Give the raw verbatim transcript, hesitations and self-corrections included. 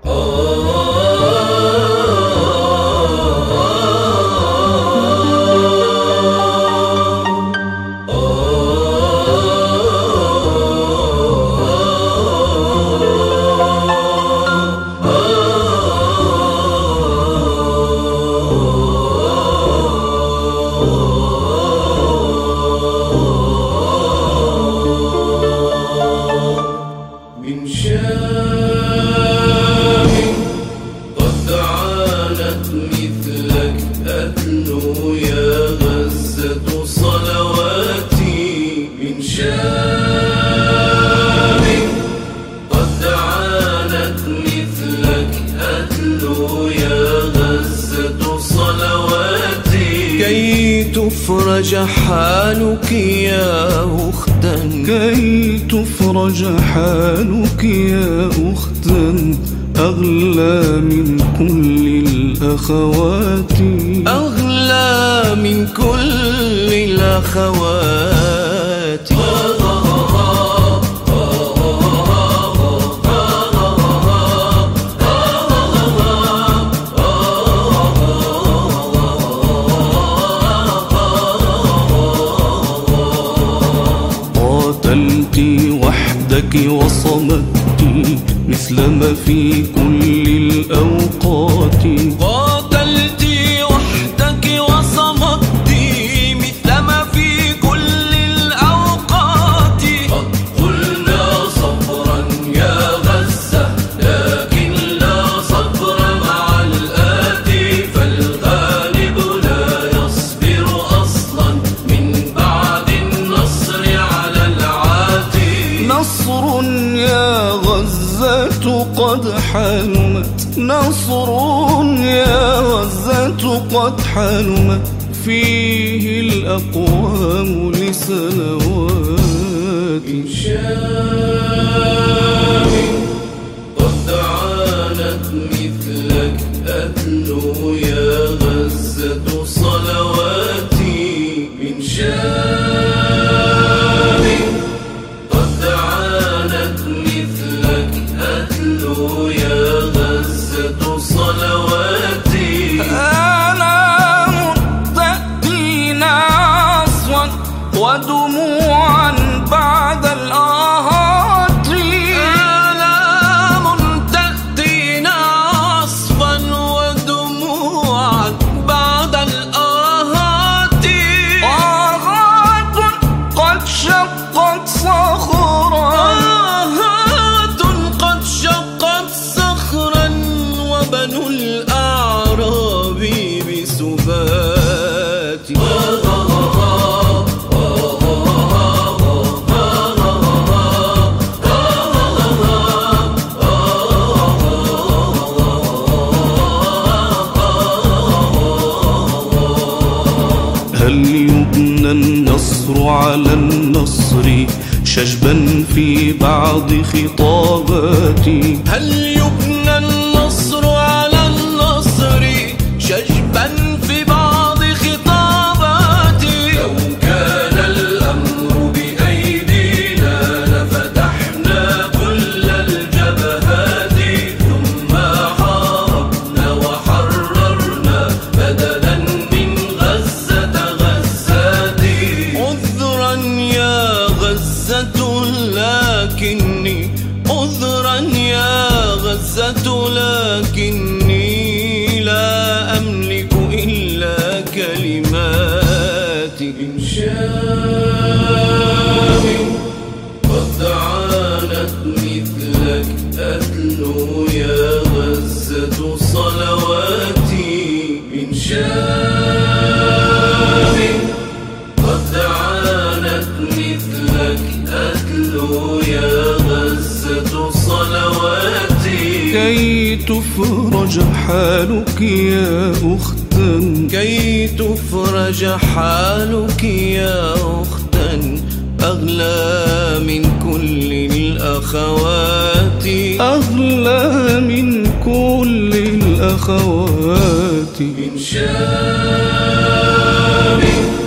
من شام قد عانت مثلك أتلو يا غزة صلواتي. من شام قد عانت مثلك أتلو يا غزة صلواتي. كي تفرج حالك يا أختا، كي تفرج حالك يا أختا، أغلى من كل الأخوات، أغلى من كل الأخوات. قاتلت وحدك وصمت مثل ما في كل الأوقات. قاتلت وحدك وصمت مثل ما في كل الأوقات. قد قلنا صبرا يا غزة لكن لا صبر مع الآتي، فالغالب لا يصبر أصلا من بعد النصر على العاتي. نصر يا غزة قد حلمت، نصر يا غزة قد حلمت، فيه الأقوام لسنوات. من شام قد عانت مثلك أتلو يا غزة صلواتي. من شام قد عانت مثلك أتلو يا غزة صلواتي. آلام تأتينا عصوا ودموعا بعد الآهات، آلام تأتينا عصفا ودموعا بعد الآهات. آهات قد شقت صخرا، آهات قد شقت صخرا وبنو الأعراب بسبات. هل يبنى النصر على النصر شجبا في بعض خطاباتي؟ هل يبنى النصر على النصر شجبا في بعض خطاباتي؟ لو كان الأمر بأيدينا لفتحنا كل الجبهات، ثم حاربنا وحررنا بدلا من غزة غزاتي. عذرا يا غزة لكني، عذرا يا غزة لكني لا أملك إلا كلماتي. من شام قد عانت مثلك أتلو يا غزة صلواتي. من شام قد عانت مثلك أتلو يا غزة صلواتي. كي تفرج حالك يا أختا، كي تفرج حالك يا أختا، أغلى من كل الأخوات، أغلى من كل الأخوات. من شام